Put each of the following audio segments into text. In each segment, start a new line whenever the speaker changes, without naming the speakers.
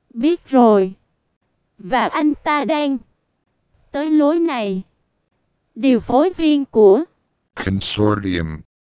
Biết rồi. Và anh ta đang tới lối này. Điều phối viên của
Consortium.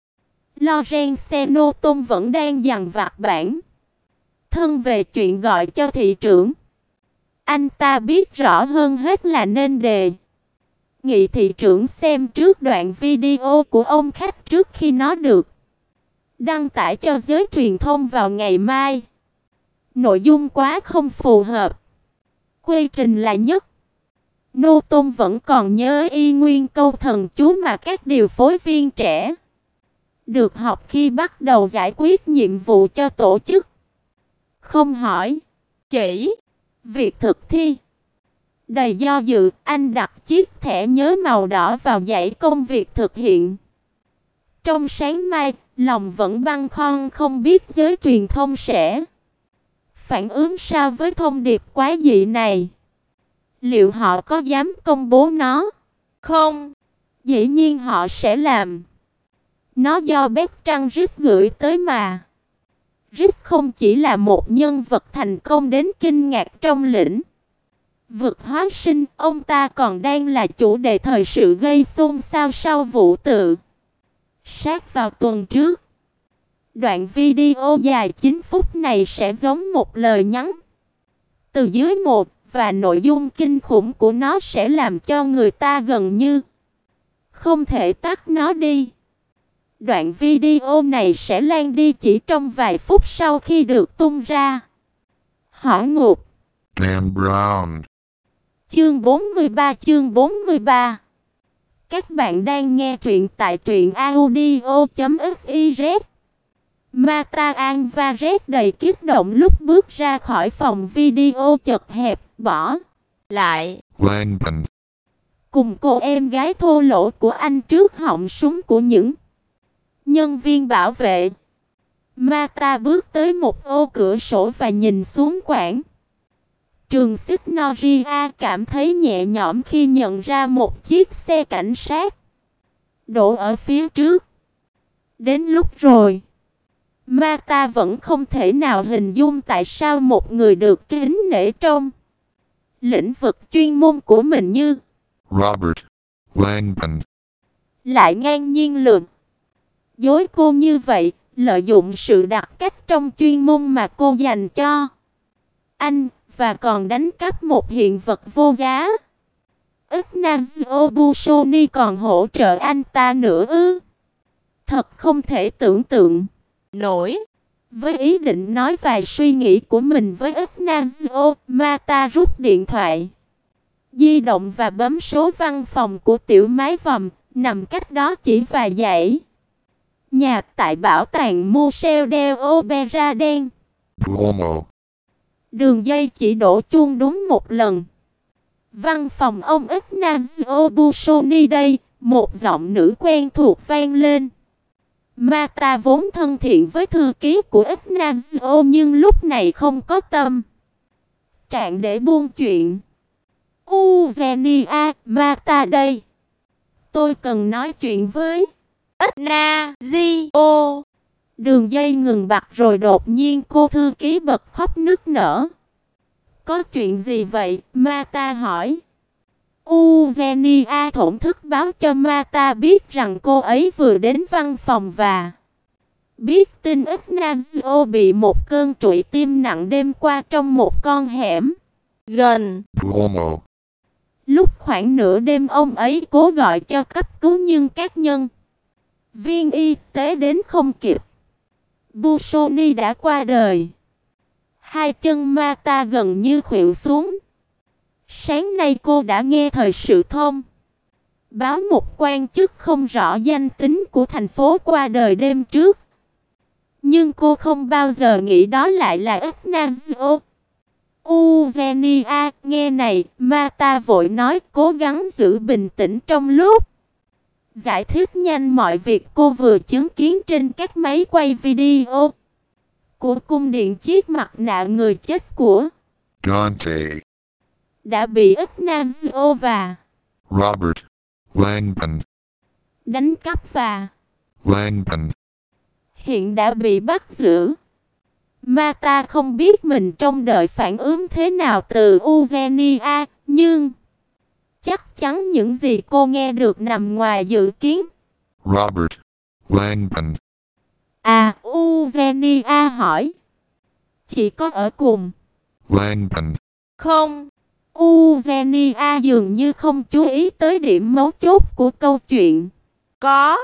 Lorenzo Tôn vẫn đang dằn vặt bản thân về chuyện gọi cho thị trưởng. Anh ta biết rõ hơn hết là nên đề nghị thị trưởng xem trước đoạn video của ông khách trước khi nó được đăng tải cho giới truyền thông vào ngày mai. Nội dung quá không phù hợp. Quy trình là nhất. Nô Tôn vẫn còn nhớ y nguyên câu thần chú mà các điều phối viên trẻ được học khi bắt đầu giải quyết nhiệm vụ cho tổ chức. Không hỏi, chỉ việc thực thi. Đầy do dự, anh đặt chiếc thẻ nhớ màu đỏ vào dãy công việc thực hiện. Trong sáng mai, lòng vẫn băn khoăn không biết giới truyền thông sẽ phản ứng sao với thông điệp quái dị này. Liệu họ có dám công bố nó? Không, dĩ nhiên họ sẽ làm. Nó do Bertrand gửi tới mà. Rick không chỉ là một nhân vật thành công đến kinh ngạc trong lĩnh vực hóa sinh, ông ta còn đang là chủ đề thời sự gây xôn xao sau vụ tự sát vào tuần trước. Đoạn video dài 9 phút này sẽ giống một lời nhắn từ dưới một, và nội dung kinh khủng của nó sẽ làm cho người ta gần như không thể tắt nó đi. Đoạn video này sẽ lan đi chỉ trong vài phút sau khi được tung ra. Hỏa ngục.
Dan Brown.
Chương 43. Các bạn đang nghe truyện tại truyệnaudio.fiz. Mata An và Red đầy kích động lúc bước ra khỏi phòng video chật hẹp, bỏ lại
Langdon
cùng cô em gái thô lỗ của anh trước họng súng của những nhân viên bảo vệ. Mata bước tới một ô cửa sổ và nhìn xuống quảng trường Signoria, cảm thấy nhẹ nhõm khi nhận ra một chiếc xe cảnh sát đổ ở phía trước. Đến lúc rồi. Mata vẫn không thể nào hình dung tại sao một người được kính nể trong lĩnh vực chuyên môn của mình như
Robert Langdon
lại ngang nhiên lừa dối cô như vậy, lợi dụng sự đặc cách trong chuyên môn mà cô dành cho anh, và còn đánh cắp một hiện vật vô giá. Ignacio Busoni còn hỗ trợ anh ta nữa ư? Thật không thể tưởng tượng nổi. Với ý định nói vài suy nghĩ của mình với Ignacio, Mata rút điện thoại di động và bấm số văn phòng của tiểu mái vòm, nằm cách đó chỉ vài dãy nhà tại bảo tàng Museo del Opera đen.
Duomo.
Đường dây chỉ đổ chuông đúng một lần. Văn phòng ông Ignacio Busoni đây, một giọng nữ quen thuộc vang lên. Mata vốn thân thiện với thư ký của Ignacio nhưng lúc này không có tâm trạng để buôn chuyện. Eugenia, Mata đây. Tôi cần nói chuyện với Ignacio. Đường dây ngừng bặt rồi đột nhiên cô thư ký bật khóc nức nở. Có chuyện gì vậy? Mata hỏi. Eugenia thổn thức báo cho Mata biết rằng cô ấy vừa đến văn phòng và biết tin Ignacio bị một cơn trụy tim nặng đêm qua trong một con hẻm gần
Duomo.
Lúc khoảng nửa đêm ông ấy cố gọi cho cấp cứu nhưng các nhân viên y tế đến không kịp. Busoni đã qua đời. Hai chân Mata gần như khuỵu xuống. Sáng nay cô đã nghe thời sự thông báo một quan chức không rõ danh tính của thành phố qua đời đêm trước. Nhưng cô không bao giờ nghĩ đó lại là Ignacio. Eugenia, nghe này, Mata vội nói, cố gắng giữ bình tĩnh trong lúc giải thích nhanh mọi việc cô vừa chứng kiến trên các máy quay video của cung điện chiếc mặt nạ người chết của
Dante
đã bị Ignacio và
Robert Langdon
đánh cắp và
Langdon
hiện đã bị bắt giữ. Mà ta không biết mình trông đợi phản ứng thế nào từ Eugenia, nhưng chắc chắn những gì cô nghe được nằm ngoài dự kiến.
Robert Langdon.
À, Eugenia hỏi. Chị có ở cùng?
Langdon.
Không. Eugenia dường như không chú ý tới điểm mấu chốt của câu chuyện.
Có.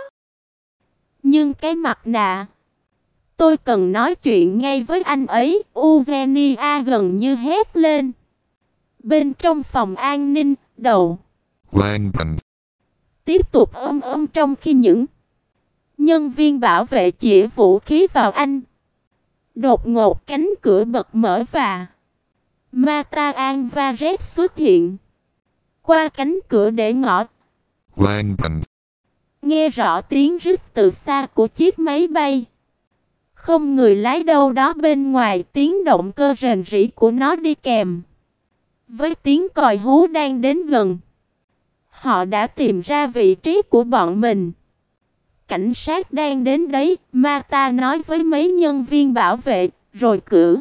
Nhưng cái mặt nạ. Tôi cần nói chuyện ngay với anh ấy. Eugenia gần như hét lên. Bên trong phòng an ninh, đầu
Langdon.
tiếp tục trong khi những nhân viên bảo vệ chĩa vũ khí vào anh. Đột ngột cánh cửa bật mở và Mata Alvarez xuất hiện. Qua cánh cửa để ngỏ.
Langdon.
Nghe rõ tiếng rít từ xa của chiếc máy bay. Không người lái đâu đó bên ngoài, tiếng động cơ rền rĩ của nó đi kèm với tiếng còi hú đang đến gần. Họ đã tìm ra vị trí của bọn mình. Cảnh sát đang đến đấy, Mata nói với mấy nhân viên bảo vệ, rồi cử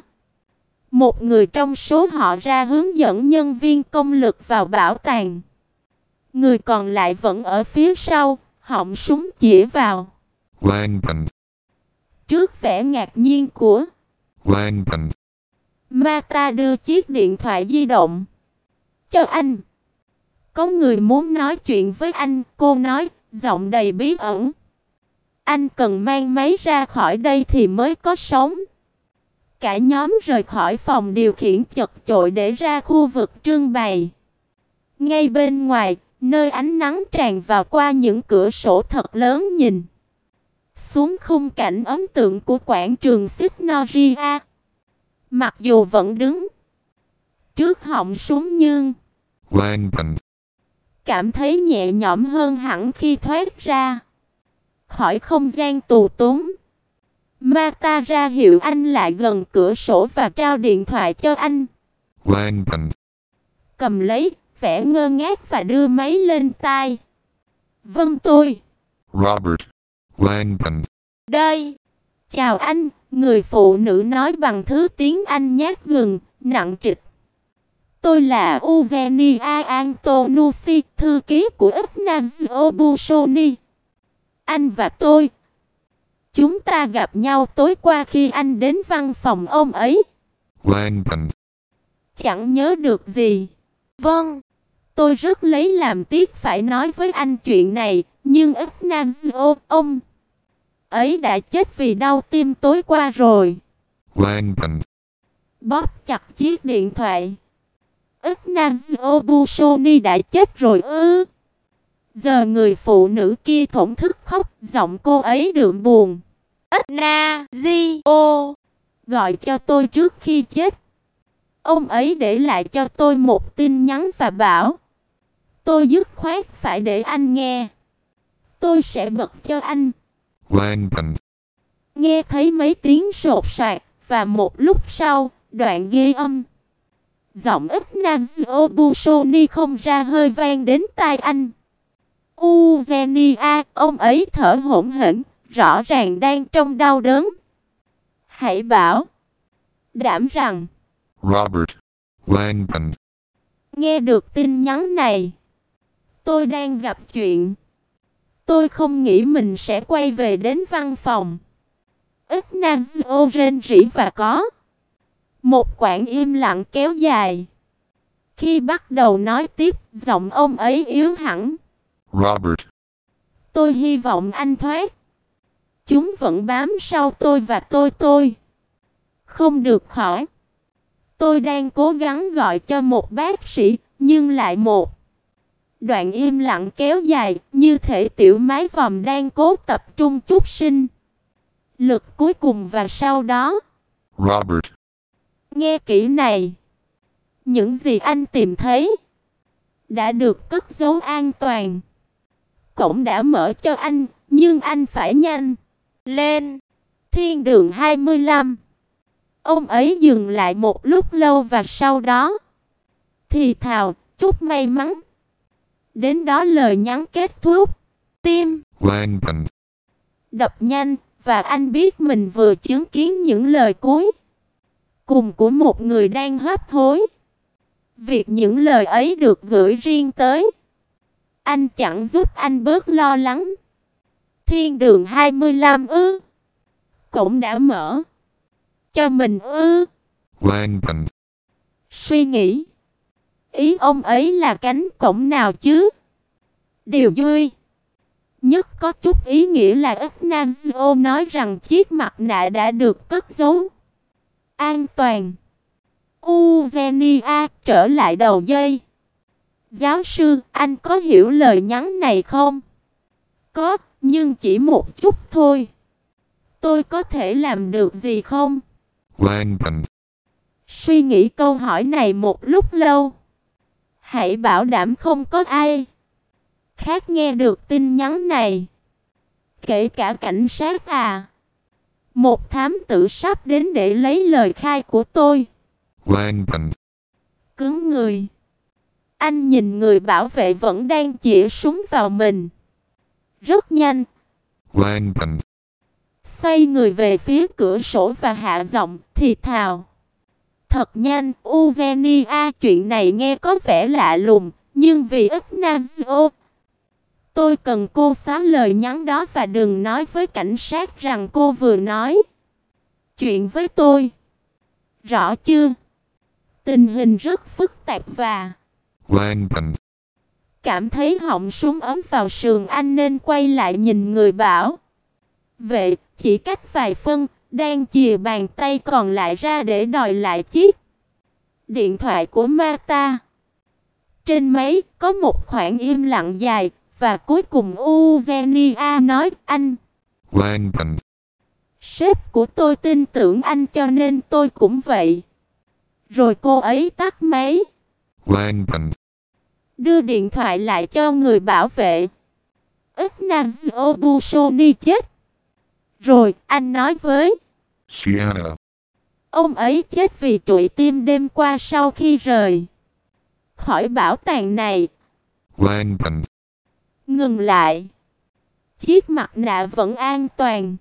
một người trong số họ ra hướng dẫn nhân viên công lực vào bảo tàng. Người còn lại vẫn ở phía sau, họng súng chĩa vào.
Langdon.
Trước vẻ ngạc nhiên của
Langdon.
Mata đưa chiếc điện thoại di động cho anh. Có người muốn nói chuyện với anh, cô nói, giọng đầy bí ẩn. Anh cần mang máy ra khỏi đây thì mới có sống. Cả nhóm rời khỏi phòng điều khiển chật chội để ra khu vực trưng bày. Ngay bên ngoài, nơi ánh nắng tràn vào qua những cửa sổ thật lớn nhìn xuống khung cảnh ấn tượng của quảng trường Signoria. Mặc dù vẫn đứng trước họng súng nhưng
Langdon.
cảm thấy nhẹ nhõm hơn hẳn khi thoát ra khỏi không gian tù túng. Mata ra hiệu anh lại gần cửa sổ và trao điện thoại cho anh.
Langdon.
Cầm lấy, vẻ ngơ ngác và đưa máy lên tai. Vâng tôi.
Robert Langdon.
Đây.
Chào anh, người phụ nữ nói bằng thứ tiếng Anh nhát gừng, nặng trịch. Tôi là Eugenia Antonucci, thư ký của Ignazio Busoni. Anh và tôi, chúng ta gặp nhau tối qua khi anh đến văn phòng ông ấy.
Langdon.
Chẳng nhớ được gì. Vâng, tôi rất lấy làm tiếc phải nói với anh chuyện này, nhưng Ignazio, ông ấy đã chết vì đau tim tối qua rồi.
Langdon.
Bóp chặt chiếc điện thoại. Ignazio Busoni đã chết rồi ư? Giờ người phụ nữ kia thổn thức khóc, giọng cô ấy đượm buồn.
Ignazio
gọi cho tôi trước khi chết. Ông ấy để lại cho tôi một tin nhắn và bảo tôi dứt khoát phải để anh nghe. Tôi sẽ bật cho anh.
Langdon.
Nghe thấy mấy tiếng sột soạt và một lúc sau, đoạn ghi âm. Giọng Ignazio Busoni không ra hơi vang đến tai anh. Eugenia, ông ấy thở hổn hển, rõ ràng đang trong đau đớn. Hãy bảo đảm rằng
Robert Langdon.
nghe được tin nhắn này. Tôi đang gặp chuyện. Tôi không nghĩ mình sẽ quay về đến văn phòng. Ignazio rên rỉ và có một quãng im lặng kéo dài. Khi bắt đầu nói tiếp, giọng ông ấy yếu hẳn.
Robert.
Tôi hy vọng anh thoát. Chúng vẫn bám sau tôi và tôi không được khỏi. Tôi đang cố gắng gọi cho một bác sĩ, nhưng lại một đoạn im lặng kéo dài, như thể tiểu mái vòm đang cố tập trung chút sinh lực cuối cùng và sau đó.
Robert.
Nghe kỹ này. Những gì anh tìm thấy đã được cất giấu an toàn. Cổng đã mở cho anh, nhưng anh phải nhanh
lên.
Thiên đường 25. Ông ấy dừng lại một lúc lâu và sau đó thì thào, chúc may mắn. Đến đó lời nhắn kết thúc. Tim
Langdon.
đập nhanh và anh biết mình vừa chứng kiến những lời cuối cùng của một người đang hấp hối. Việc những lời ấy được gửi riêng tới anh chẳng giúp anh bớt lo lắng. Thiên đường 25 ư? Cổng đã mở. Cho mình ư?
Langdon.
Suy nghĩ. Ý ông ấy là cánh cổng nào chứ? Điều duy nhất có chút ý nghĩa là Ignacio nói rằng chiếc mặt nạ đã được cất giấu an toàn. Eugenia trở lại đầu dây. Giáo sư, anh có hiểu lời nhắn này không? Có, nhưng chỉ một chút thôi. Tôi có thể làm được gì không?
Langdon.
Suy nghĩ câu hỏi này một lúc lâu. Hãy bảo đảm không có ai khác nghe được tin nhắn này. Kể cả cảnh sát à? Một thám tử sắp đến để lấy lời khai của tôi.
Langdon.
Cứng người. Anh nhìn người bảo vệ vẫn đang chĩa súng vào mình. Rất nhanh.
Langdon.
Xoay người về phía cửa sổ và hạ giọng thì thào. Thật nhanh, Eugenia, chuyện này nghe có vẻ lạ lùng, nhưng vì Ignacio, tôi cần cô xóa lời nhắn đó và đừng nói với cảnh sát rằng cô vừa nói chuyện với tôi. Rõ chưa? Tình hình rất phức tạp và
Langdon.
cảm thấy họng súng ấm vào sườn anh nên quay lại nhìn người bảo vệ chỉ cách vài phân, đang chìa bàn tay còn lại ra để đòi lại chiếc điện thoại của Marta. Trên máy có một khoảng im lặng dài và cuối cùng Eugenia nói anh.
Langdon.
Sếp của tôi tin tưởng anh cho nên tôi cũng vậy. Rồi cô ấy tắt máy.
Langdon.
Đưa điện thoại lại cho người bảo vệ. Ignacio Busoni chết. Rồi anh nói với
Sienna.
ông ấy chết vì trụy tim đêm qua sau khi rời khỏi bảo tàng này.
Langdon.
Ngừng lại. Chiếc mặt nạ vẫn an toàn.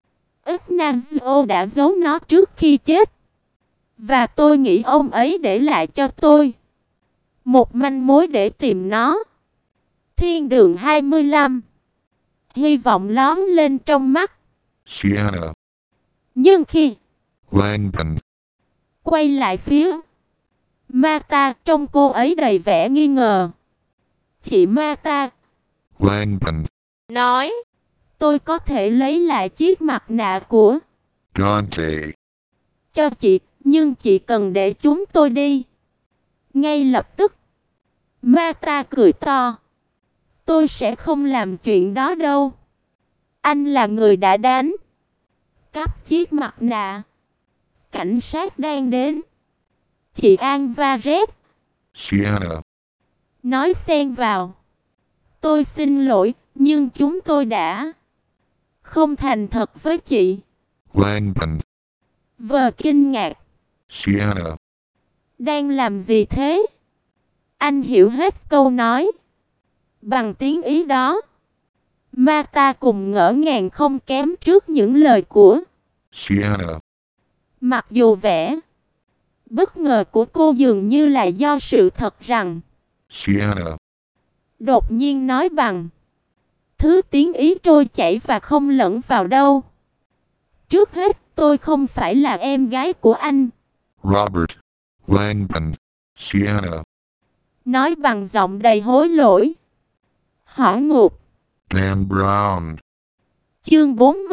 Ignacio đã giấu nó trước khi chết. Và tôi nghĩ ông ấy để lại cho tôi một manh mối để tìm nó. Thiên đường 25. Hy vọng lóe lên trong mắt.
Sienna.
Nhưng khi
Langdon.
quay lại phía Marta, trong cô ấy đầy vẻ nghi ngờ. Chị Marta.
Langdon.
Nói.
Tôi có thể lấy lại chiếc mặt nạ của
Dante.
cho chị, nhưng chị cần để chúng tôi đi ngay lập tức. Marta cười to. Tôi sẽ không làm chuyện đó đâu. Anh là người đã đánh cắp chiếc mặt nạ. Cảnh sát đang đến. Chị Alvarez
Sienna.
nói xen vào. Tôi xin lỗi, nhưng chúng tôi đã không thành thật với chị.
Langdon.
Vờ kinh ngạc.
Sienna.
Đang làm gì thế? Anh hiểu hết câu nói bằng tiếng Ý đó. Marta cùng ngỡ ngàng không kém trước những lời của
Sienna.
mặc dù vẻ bất ngờ của cô dường như là do sự thật rằng
Sienna.
đột nhiên nói bằng thứ tiếng Ý trôi chảy và không lẫn vào đâu. Trước hết, tôi không phải là em gái của anh.
Robert. Langdon. Sienna.
Nói bằng giọng đầy hối lỗi. Hỏi ngược.
Dan Brown.
Chương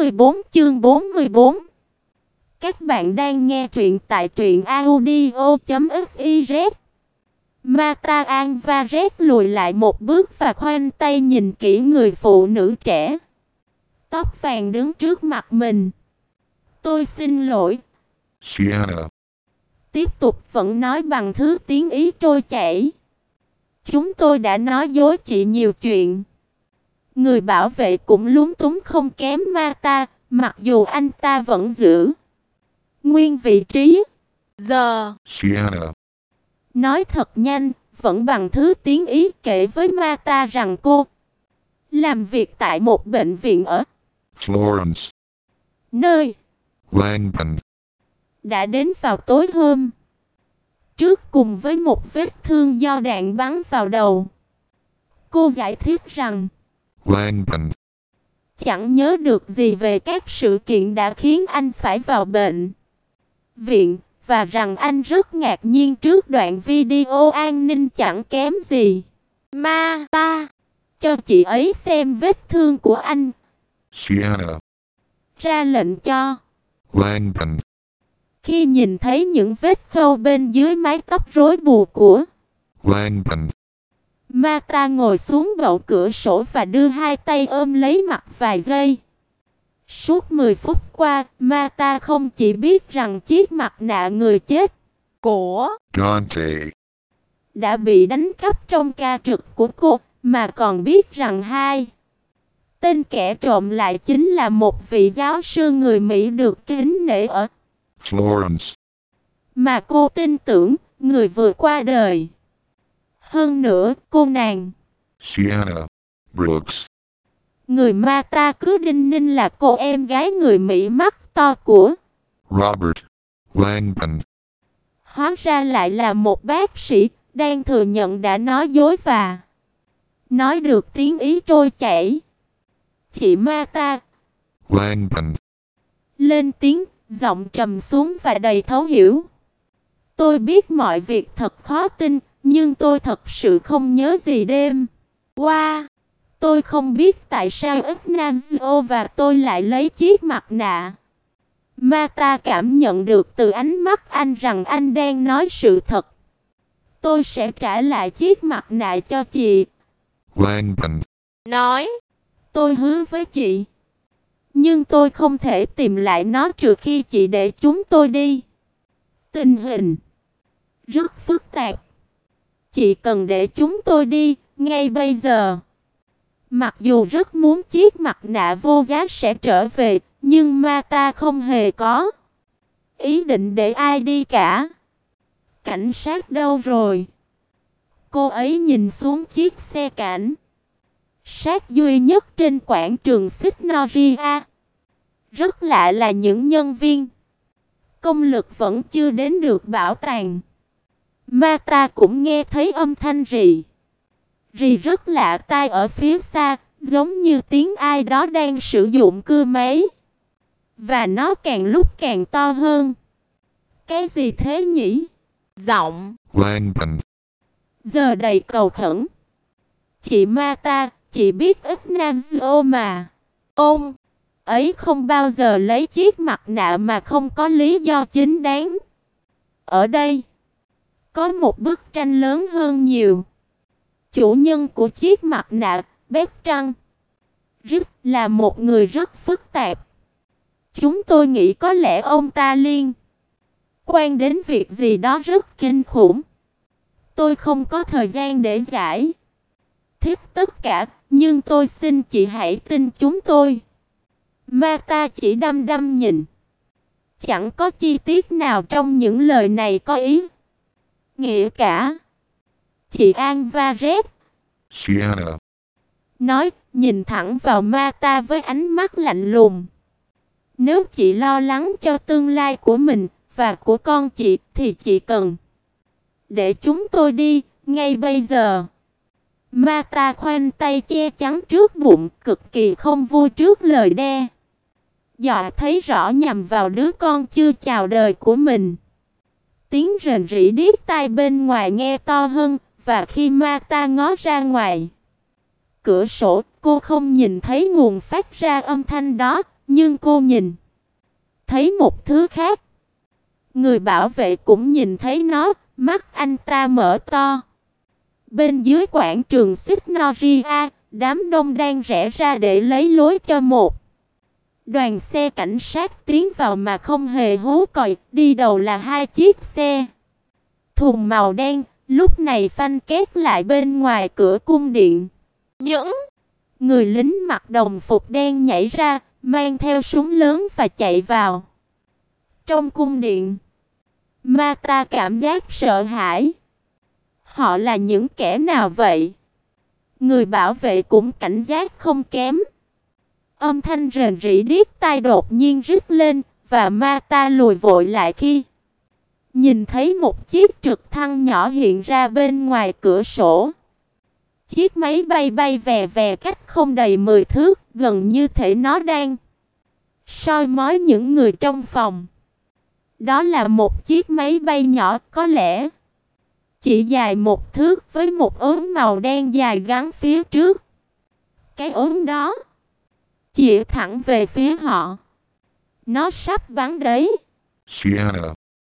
44. Các bạn đang nghe truyện tại truyệnaudio.fiz. Marta Alvarez lùi lại một bước và khoanh tay nhìn kỹ người phụ nữ trẻ tóc vàng đứng trước mặt mình. Tôi xin lỗi.
Sienna.
Tiếp tục vẫn nói bằng thứ tiếng Ý trôi chảy. Chúng tôi đã nói dối chị nhiều chuyện. Người bảo vệ cũng lúng túng không kém Marta, mặc dù anh ta vẫn giữ nguyên vị trí.
Giờ.
Sienna.
Nói thật nhanh, vẫn bằng thứ tiếng Ý kể với Marta rằng cô làm việc tại một bệnh viện ở
Florence.
nơi
Langdon.
đã đến vào tối hôm trước cùng với một vết thương do đạn bắn vào đầu. Cô giải thích rằng
Langdon,
chẳng nhớ được gì về các sự kiện đã khiến anh phải vào bệnh viện và rằng anh rất ngạc nhiên trước đoạn video an ninh chẳng kém gì.
Martha
Cho chị ấy xem vết thương của anh,
Sienna,
ra lệnh cho.
Langdon,
Khi nhìn thấy những vết khâu bên dưới mái tóc rối bù của
Langdon,
Martha ngồi xuống bậu cửa sổ và đưa hai tay ôm lấy mặt vài giây. Suốt 10 phút qua, Martha không chỉ biết rằng chiếc mặt nạ người chết
của
Dante,
đã bị đánh cắp trong ca trực của cô, mà còn biết rằng tên kẻ trộm lại chính là một vị giáo sư người Mỹ được kính nể ở
Florence,
mà cô tin tưởng, người vừa qua đời. Hơn nữa, cô nàng
Sienna, Brooks,
người Martha cứ đinh ninh là cô em gái người Mỹ mắt to của
Robert, Langdon,
hóa ra lại là một bác sĩ đang thừa nhận đã nói dối và nói được tiếng Ý trôi chảy. Chị Martha
Langdon,
lên tiếng, giọng trầm xuống và đầy thấu hiểu. Tôi biết mọi việc thật khó tin, nhưng tôi thật sự không nhớ gì đêm
qua.
Tôi không biết tại sao Ignacio và tôi lại lấy chiếc mặt nạ. Martha cảm nhận được từ ánh mắt anh rằng anh đang nói sự thật. Tôi sẽ trả lại chiếc mặt nạ cho chị.
Langdon,
Nói.
Tôi hứa với chị. Nhưng tôi không thể tìm lại nó trừ khi chị để chúng tôi đi. Tình hình rất phức tạp. Chị cần để chúng tôi đi, ngay bây giờ. Mặc dù rất muốn chiếc mặt nạ vô giá sẽ trở về, nhưng Martha không hề có ý định để ai đi cả. Cảnh sát đâu rồi? Cô ấy nhìn xuống chiếc xe cảnh sát duy nhất trên quảng trường Signoria. Rất lạ là những nhân viên công lực vẫn chưa đến được bảo tàng. Martha cũng nghe thấy âm thanh rì rất lạ tai ở phía xa, giống như tiếng ai đó đang sử dụng cưa máy. Và nó càng lúc càng to hơn. Cái gì thế nhỉ?
Giọng
Langdon,
Giờ đầy cầu khẩn. Chị Martha, chị biết Ignacio mà.
ôm
Ấy không bao giờ lấy chiếc mặt nạ mà không có lý do chính đáng. Ở đây có một bức tranh lớn hơn nhiều. Chủ nhân của chiếc mặt nạ, Bertrand Rick, là một người rất phức tạp. Chúng tôi nghĩ có lẽ ông ta liên quan đến việc gì đó rất kinh khủng. Tôi không có thời gian để giải thích tất cả, nhưng tôi xin chị hãy tin chúng tôi. Martha chỉ đăm đăm nhìn. Chẳng có chi tiết nào trong những lời này có ý nghĩa cả. Chị Alvarez
Sienna,
nói, nhìn thẳng vào Martha với ánh mắt lạnh lùng. Nếu chị lo lắng cho tương lai của mình và của con chị thì chị cần để chúng tôi đi, ngay bây giờ. Martha khoanh tay che chắn trước bụng, cực kỳ không vui trước lời đe dọa thấy rõ nhằm vào đứa con chưa chào đời của mình. Tiếng rền rĩ điếc tai bên ngoài nghe to hơn, và khi Martha ngó ra ngoài cửa sổ, cô không nhìn thấy nguồn phát ra âm thanh đó, nhưng cô nhìn thấy một thứ khác. Người bảo vệ cũng nhìn thấy nó, mắt anh ta mở to. Bên dưới quảng trường Signoria, đám đông đang rẽ ra để lấy lối cho một đoàn xe cảnh sát tiến vào mà không hề hú còi. Đi đầu là hai chiếc xe thùng màu đen, lúc này phanh két lại bên ngoài cửa cung điện.
những
Người lính mặc đồng phục đen nhảy ra, mang theo súng lớn và chạy vào trong cung điện. Martha cảm giác sợ hãi. Họ là những kẻ nào vậy? Người bảo vệ cũng cảnh giác không kém. Âm thanh rền rĩ điếc tai đột nhiên rít lên, và Mata lùi vội lại khi nhìn thấy một chiếc trực thăng nhỏ hiện ra bên ngoài cửa sổ. Chiếc máy bay bay vè vè cách không đầy 10 thước, gần như thể nó đang soi mói những người trong phòng. Đó là một chiếc máy bay nhỏ, có lẽ chỉ dài 1 thước, với một ốm màu đen dài gắn phía trước. Cái ốm đó chĩa thẳng về phía họ. Nó sắp bắn đấy.
Sienna.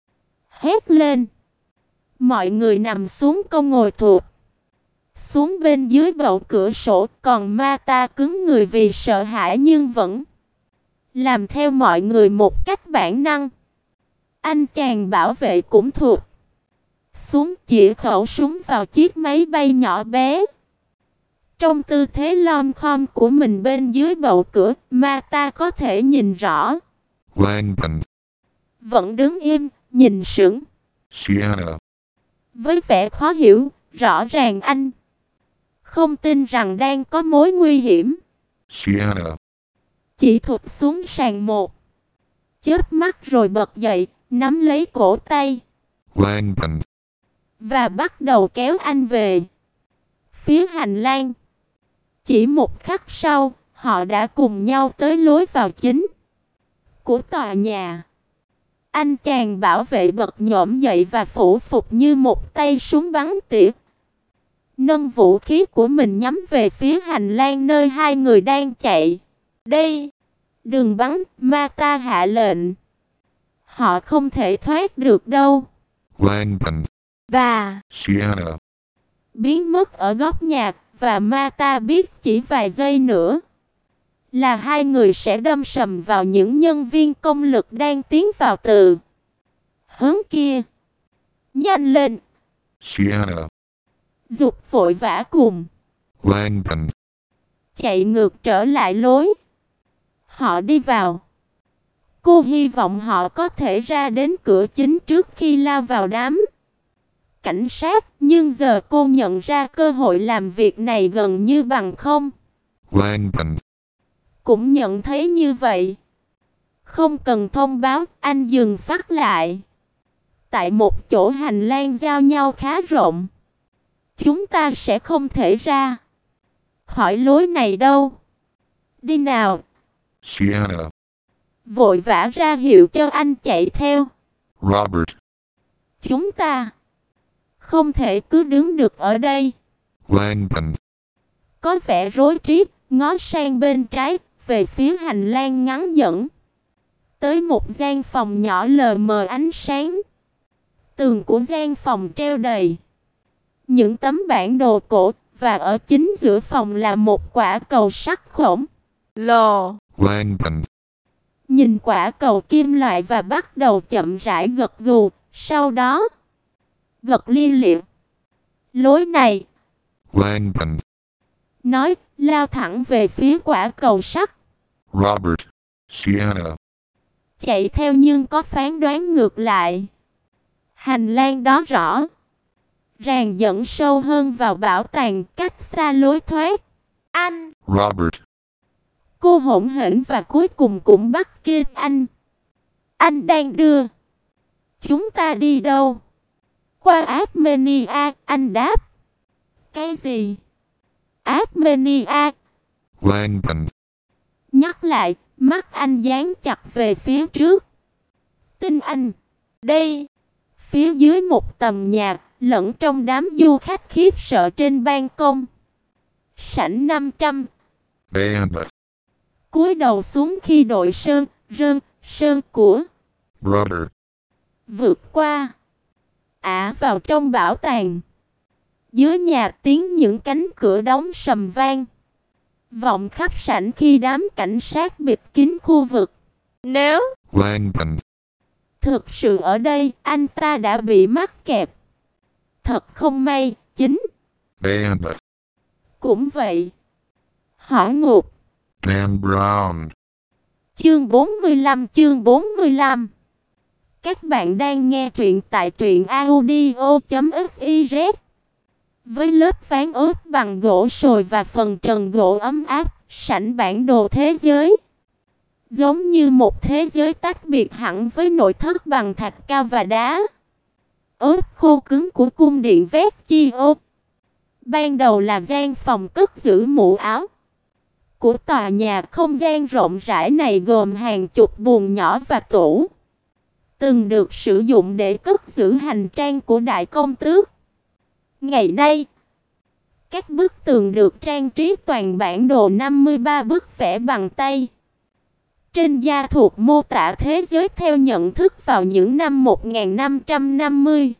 Hét lên. Mọi người nằm xuống công ngồi thụp xuống bên dưới bậu cửa sổ, còn Mata cứng người vì sợ hãi nhưng vẫn làm theo mọi người một cách bản năng. Anh chàng bảo vệ cũng thụp xuống, chĩa khẩu súng vào chiếc máy bay nhỏ bé. Trong tư thế lom khom của mình bên dưới bậu cửa, Mata có thể nhìn rõ.
Langdon.
Vẫn đứng im, nhìn sững.
Sienna.
Với vẻ khó hiểu, rõ ràng anh không tin rằng đang có mối nguy hiểm.
Sienna.
Chỉ thụp xuống sàn một chớp mắt rồi bật dậy, nắm lấy cổ tay
Langdon.
và bắt đầu kéo anh về phía hành lang. Chỉ một khắc sau, họ đã cùng nhau tới lối vào chính của tòa nhà. Anh chàng bảo vệ bật nhổm dậy và phủ phục như một tay súng bắn tỉa, nâng vũ khí của mình nhắm về phía hành lang nơi hai người đang chạy. Đây, đừng bắn, Mata hạ lệnh. Họ không thể thoát được đâu.
Langdon.
Và
Sienna.
Biến mất ở góc nhà, và Mata biết chỉ vài giây nữa là hai người sẽ đâm sầm vào những nhân viên công lực đang tiến vào từ hướng kia. Nhanh lên!
Sienna.
Dục vội vã cùng
Langdon.
chạy ngược trở lại lối. Họ đi vào. Cô hy vọng họ có thể ra đến cửa chính trước khi lao vào đám cảnh sát, nhưng giờ cô nhận ra cơ hội làm việc này gần như bằng không.
Langdon.
Cũng nhận thấy như vậy. Không cần thông báo, anh dừng phát lại tại một chỗ hành lang giao nhau khá rộng. Chúng ta sẽ không thể ra khỏi lối này đâu. Đi nào!
Sienna.
Vội vã ra hiệu cho anh chạy theo.
Robert.
Chúng ta không thể cứ đứng được ở đây.
Langdon.
Có vẻ rối trí, ngó sang bên trái, về phía hành lang ngắn dẫn tới một gian phòng nhỏ lờ mờ ánh sáng. Tường của gian phòng treo đầy những tấm bản đồ cổ, và ở chính giữa phòng là một quả cầu sắt khổng lồ.
Langdon.
Nhìn quả cầu kim loại và bắt đầu chậm rãi gật gù, sau đó gật lia lịa. Lối này,
Langdon.
nói, lao thẳng về phía quả cầu sắt.
Robert. Sienna.
Chạy theo nhưng có phán đoán ngược lại. Hành lang đó rõ ràng dẫn sâu hơn vào bảo tàng, cách xa lối thoát.
anh
Robert.
Cô hỗn hển và cuối cùng cũng bắt kịp anh. Anh đang đưa chúng ta đi đâu? Qua Armenia, anh đáp. Cái gì? Armenia?
Langdon.
Nhắc lại, mắt anh dán chặt về phía trước. Tin anh. Đây. Phía dưới một tầm nhạc, lẫn trong đám du khách khiếp sợ trên ban công. Sảnh 500.
Band.
Cúi đầu xuống khi đội sơn của
Brother.
vượt qua vào trong bảo tàng. Dưới nhà tiếng những cánh cửa đóng sầm vang vọng khắp sảnh khi đám cảnh sát bịt kín khu vực. Nếu
Langdon.
thực sự ở đây, anh ta đã bị mắc kẹt. Thật không may. Chính
Band.
cũng vậy. Hỏa ngục.
Dan Brown.
Chương 45. Các bạn đang nghe truyện tại truyệnaudio.fiz. Với lớp ván ốp bằng gỗ sồi và phần trần gỗ ấm áp, sảnh bản đồ thế giới giống như một thế giới tách biệt hẳn với nội thất bằng thạch cao và đá ốp khô cứng của cung điện Vecchio. Ban đầu là gian phòng cất giữ mũ áo của tòa nhà. Không gian rộng rãi này gồm hàng chục buồng nhỏ và tủ, từng được sử dụng để cất giữ hành trang của đại công tước. Ngày nay, các bức tường được trang trí toàn bản đồ 53 bức vẽ bằng tay. Trên da thuộc mô tả thế giới theo nhận thức vào những năm 1550.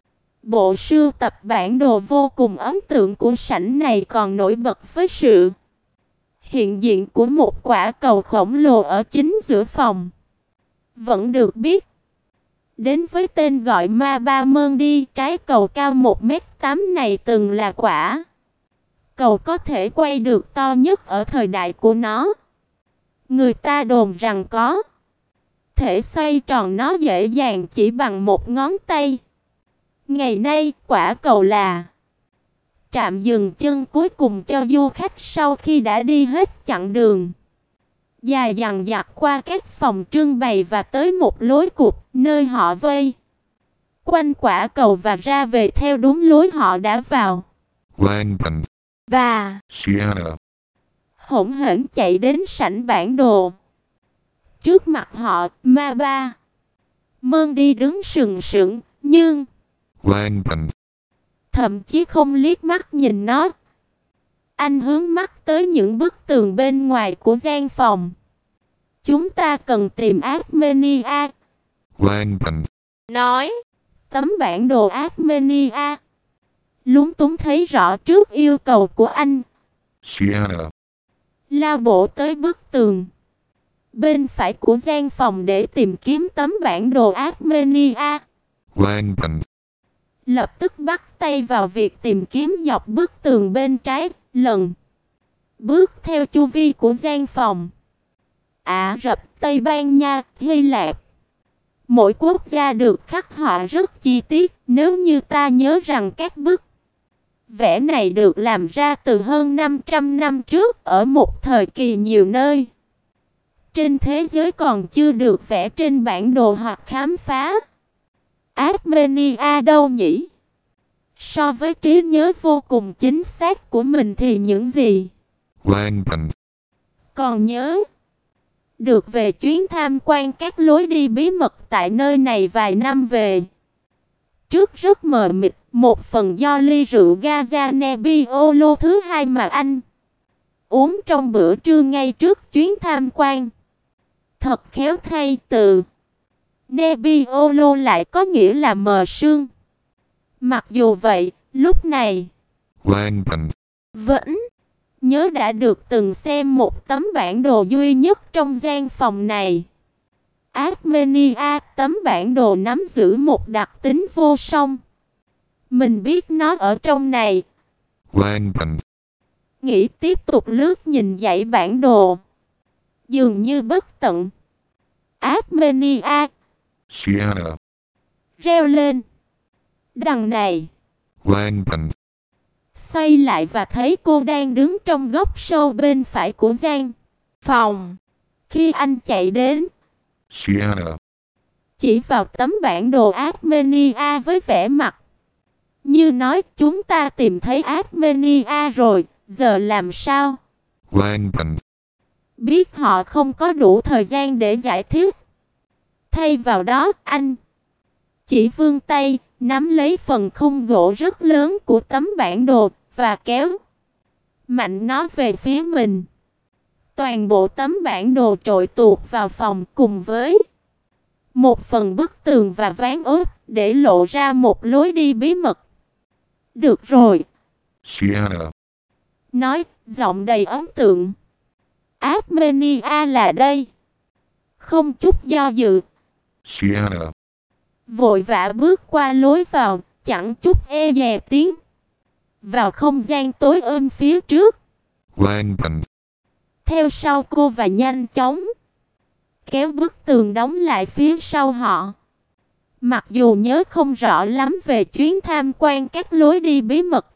Bộ sưu tập bản đồ vô cùng ấn tượng của sảnh này còn nổi bật với sự hiện diện của một quả cầu khổng lồ ở chính giữa phòng. Vẫn được biết đến với tên gọi Ma Ba Mơn Đi, trái cầu cao 1m8 này từng là quả cầu có thể quay được to nhất ở thời đại của nó. Người ta đồn rằng có thể xoay tròn nó dễ dàng chỉ bằng một ngón tay. Ngày nay, quả cầu là trạm dừng chân cuối cùng cho du khách sau khi đã đi hết chặng đường dài dằng dặc qua các phòng trưng bày và tới một lối cụt nơi họ vây quanh quả cầu và ra về theo đúng lối họ đã vào.
Langdon,
và
Siena,
Hỗn hển chạy đến sảnh bản đồ. Trước mặt họ, Ma Ba Mơn Đi đứng sừng sững, nhưng
Langdon,
thậm chí không liếc mắt nhìn nó. Anh hướng mắt tới những bức tường bên ngoài của gian phòng. Chúng ta cần tìm Armenia.
Langdon,
nói
Tấm bản đồ Armenia. Lúng túng thấy rõ trước yêu cầu của anh,
Siena,
lao bộ tới bức tường bên phải của gian phòng để tìm kiếm tấm bản đồ Armenia.
Langdon,
Lập tức bắt tay vào việc tìm kiếm dọc bức tường bên trái, lần bước theo chu vi của gian phòng. Ả Rập, Tây Ban Nha, Hy Lạp, mỗi quốc gia được khắc họa rất chi tiết. Nếu như ta nhớ rằng các bức vẽ này được làm ra từ hơn 500 năm trước ở một thời kỳ nhiều nơi trên thế giới còn chưa được vẽ trên bản đồ hoặc khám phá. Armenia đâu nhỉ? So với trí nhớ vô cùng chính xác của mình thì những gì
Langdon,
còn nhớ được về chuyến tham quan các lối đi bí mật tại nơi này vài năm về trước rất mờ mịt, một phần do ly rượu Gaza Nebbiolo thứ hai mà anh uống trong bữa trưa ngay trước chuyến tham quan. Thật khéo thay, từ Nebbiolo lại có nghĩa là mờ sương. Mặc dù vậy, lúc này
Langdon,
vẫn
nhớ đã được từng xem một tấm bản đồ duy nhất trong gian phòng này. Armenia, tấm bản đồ nắm giữ một đặc tính vô song. Mình biết nó ở trong này.
Langdon,
Nghĩ tiếp tục lướt nhìn dãy bản đồ, dường như bất tận. Armenia
Siena,
reo lên. Đằng này,
Langdon,
xoay lại và thấy cô đang đứng trong góc sâu bên phải của gian
phòng.
Khi anh chạy đến,
Siena,
chỉ vào tấm bản đồ Armenia với vẻ mặt như nói chúng ta tìm thấy Armenia rồi, giờ làm sao?
Langdon,
Biết họ không có đủ thời gian để giải thích. Thay vào đó, anh chỉ vươn tay, nắm lấy phần khung gỗ rất lớn của tấm bản đồ và kéo mạnh nó về phía mình. Toàn bộ tấm bản đồ trội tuột vào phòng cùng với một phần bức tường và ván ốp để lộ ra một lối đi bí mật. Được rồi,
Siena,
nói, giọng đầy ấn tượng. Armenia là đây. Không chút do dự,
Siena,
vội vã bước qua lối vào, chẳng chút e dè tiến vào không gian tối ôm phía trước.
Langdon,
Theo sau cô và nhanh chóng kéo bức tường đóng lại phía sau họ. Mặc dù nhớ không rõ lắm về chuyến tham quan các lối đi bí mật,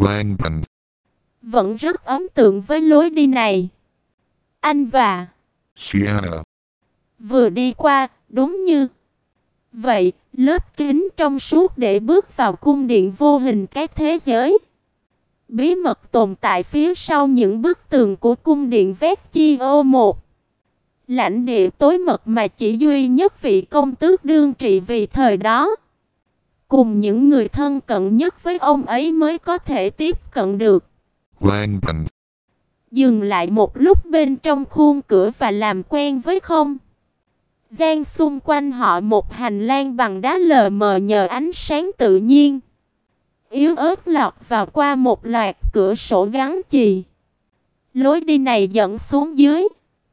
Langdon,
vẫn rất ấn tượng với lối đi này. Anh và
Sienna.
Vừa đi qua, đúng như vậy, lớp kính trong suốt để bước vào cung điện vô hình cái thế giới. Bí mật tồn tại phía sau những bức tường của cung điện Vecchio một. Lãnh địa tối mật mà chỉ duy nhất vị công tước đương trị vì thời đó, cùng những người thân cận nhất với ông ấy mới có thể tiếp cận được.
Langband.
Dừng lại một lúc bên trong khuôn cửa và làm quen với không gian xung quanh họ, một hành lang bằng đá lờ mờ nhờ ánh sáng tự nhiên yếu ớt lọt vào qua một loạt cửa sổ gắn chì. Lối đi này dẫn xuống dưới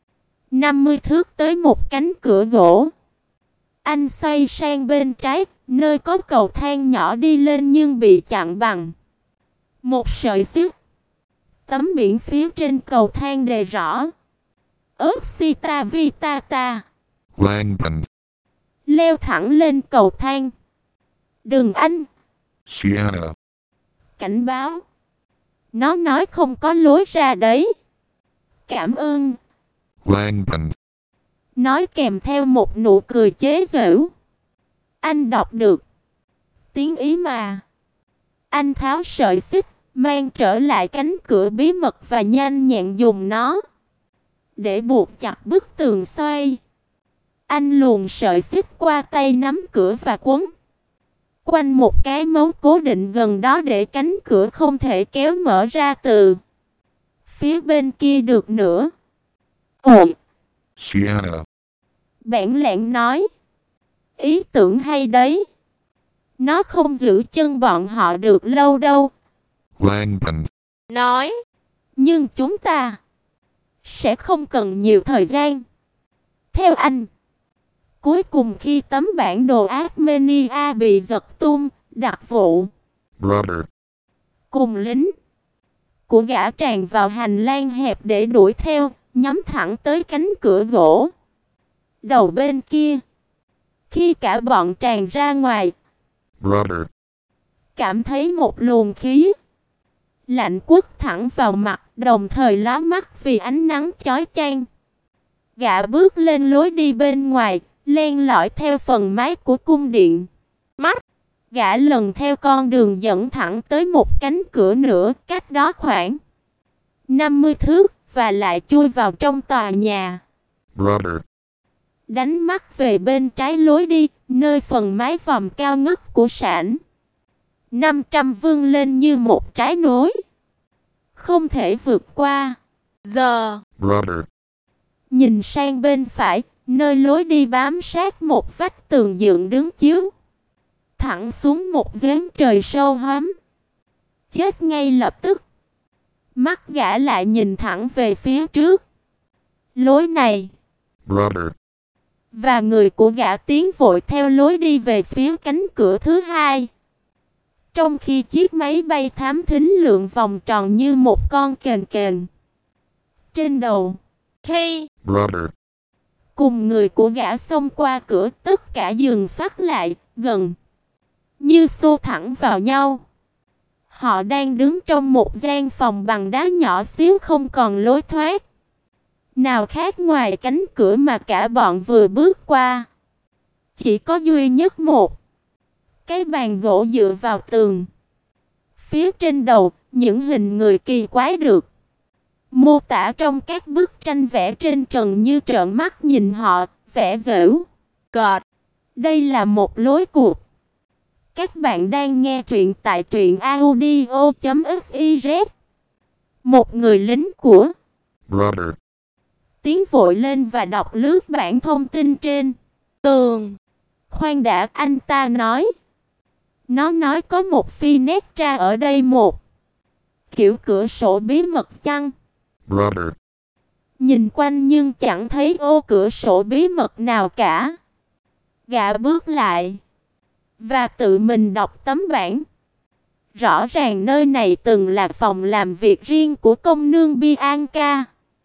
50 thước tới một cánh cửa gỗ. Anh xoay sang bên trái, nơi có cầu thang nhỏ đi lên nhưng bị chặn bằng một sợi xích. Tấm biển phía trên cầu thang đề rõ Uxita Vitata.
Langband.
Leo thẳng lên cầu thang. Đừng anh.
Sienna.
Cảnh báo. Nó nói không có lối ra đấy. Cảm ơn.
Langband.
Nói kèm theo một nụ cười chế giễu. Anh đọc được tiếng ý mà. Anh tháo sợi xích, mang trở lại cánh cửa bí mật và nhanh nhẹn dùng nó để buộc chặt bức tường xoay. Anh luồn sợi xích qua tay nắm cửa và quấn quanh một cái mấu cố định gần đó để cánh cửa không thể kéo mở ra từ phía bên kia được nữa. Ồ!
Sienna.
Bản lẽn nói. Ý tưởng hay đấy. Nó không giữ chân bọn họ được lâu đâu.
Langband.
Nói.
Nhưng chúng ta sẽ không cần nhiều thời gian. Theo anh, cuối cùng khi tấm bản đồ Armenia bị giật tung, đặc vụ
Brother.
cùng lính của gã tràn vào hành lang hẹp để đuổi theo, nhắm thẳng tới cánh cửa gỗ đầu bên kia. Khi cả bọn tràn ra ngoài,
Brother.
cảm thấy một luồng khí lạnh quất thẳng vào mặt, đồng thời lóa mắt vì ánh nắng chói chang. Gã bước lên lối đi bên ngoài, len lỏi theo phần mái của cung điện. Gã lần theo con đường dẫn thẳng tới một cánh cửa nữa, cách đó khoảng 50 thước, và lại chui vào trong tòa nhà.
Brother.
Đánh mắt về bên trái lối đi, nơi phần mái vòm cao ngất của sảnh 500 vươn lên như một trái núi, không thể vượt qua.
Giờ.
Brother.
Nhìn sang bên phải, nơi lối đi bám sát một vách tường dựng đứng chiếu thẳng xuống một giếng trời sâu hoắm. Chết ngay lập tức. Mắt gã lại nhìn thẳng về phía trước. Lối này.
Brother.
Và người của gã tiến vội theo lối đi về phía cánh cửa thứ hai. Trong khi chiếc máy bay thám thính lượn vòng tròn như một con kền kền trên đầu.
Khi
Brother.
Cùng người của gã xông qua cửa, tất cả dừng phát lại, gần như xô thẳng vào nhau. Họ đang đứng trong một gian phòng bằng đá nhỏ xíu không còn lối thoát nào khác ngoài cánh cửa mà cả bọn vừa bước qua. Chỉ có duy nhất một cái bàn gỗ dựa vào tường. Phía trên đầu, những hình người kỳ quái được mô tả trong các bức tranh vẽ trên trần như trợn mắt nhìn họ, vẽ giễu cợt. Đây là một lối cuộc. Các bạn đang nghe truyện tại truyệnaudio.fiz. Một người lính của
Brother.
tiến vội lên và đọc lướt bản thông tin trên tường. Khoan đã, anh ta nói. Nó nói có một phi nét ra ở đây, một kiểu cửa sổ bí mật chăng?
Brother.
Nhìn quanh nhưng chẳng thấy ô cửa sổ bí mật nào cả. Gã bước lại và tự mình đọc tấm bảng. Rõ ràng nơi này từng là phòng làm việc riêng của công nương Bianca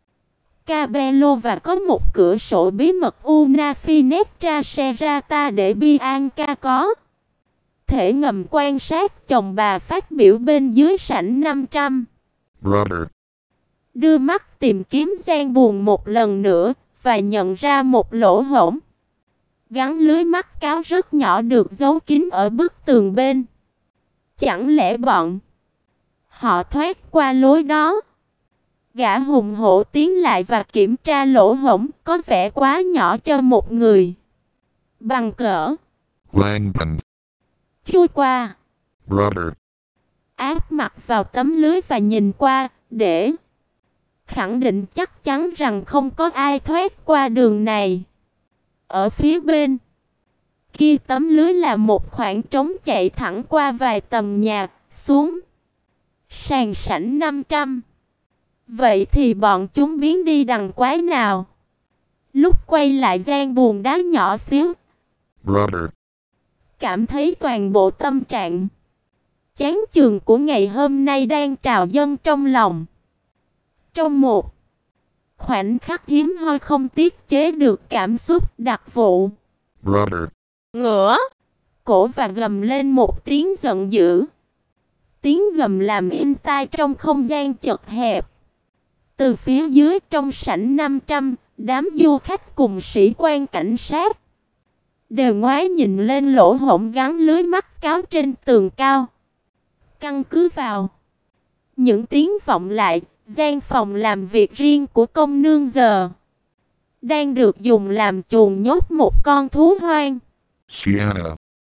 Cabello và có một cửa sổ bí mật Una Finestra Serrata để Bianca có thể ngầm quan sát chồng bà phát biểu bên dưới sảnh 500.
Brother.
Đưa mắt tìm kiếm gian buồn một lần nữa, và nhận ra một lỗ hổng. Gắn lưới mắt cáo rất nhỏ được giấu kín ở bức tường bên. Chẳng lẽ bọn họ thoát qua lối đó? Gã hùng hổ tiến lại và kiểm tra lỗ hổng, có vẻ quá nhỏ cho một người. Bằng cỡ
Langdon.
chui qua.
Brother.
Áp mặt vào tấm lưới và nhìn qua, để khẳng định chắc chắn rằng không có ai thoát qua đường này. Ở phía bên kia tấm lưới là một khoảng trống chạy thẳng qua vài tầng nhà, xuống sàn sảnh 500. Vậy thì bọn chúng biến đi đằng quái nào? Lúc quay lại gian buồng đá nhỏ xíu,
Brother.
cảm thấy toàn bộ tâm trạng chán chường của ngày hôm nay đang trào dâng trong lòng. Trong một khoảnh khắc hiếm hoi không tiết chế được cảm xúc đặc vụ.
Brother.
Ngửa
Cổ và gầm lên một tiếng giận dữ. Tiếng gầm làm in tai trong không gian chật hẹp. Từ phía dưới trong sảnh 500, đám du khách cùng sĩ quan cảnh sát đều ngoái nhìn lên lỗ hổng gắn lưới mắt cáo trên tường cao. Căn cứ vào những tiếng vọng lại, gian phòng làm việc riêng của công nương giờ đang được dùng làm chuồng nhốt một con thú hoang.
Sienna.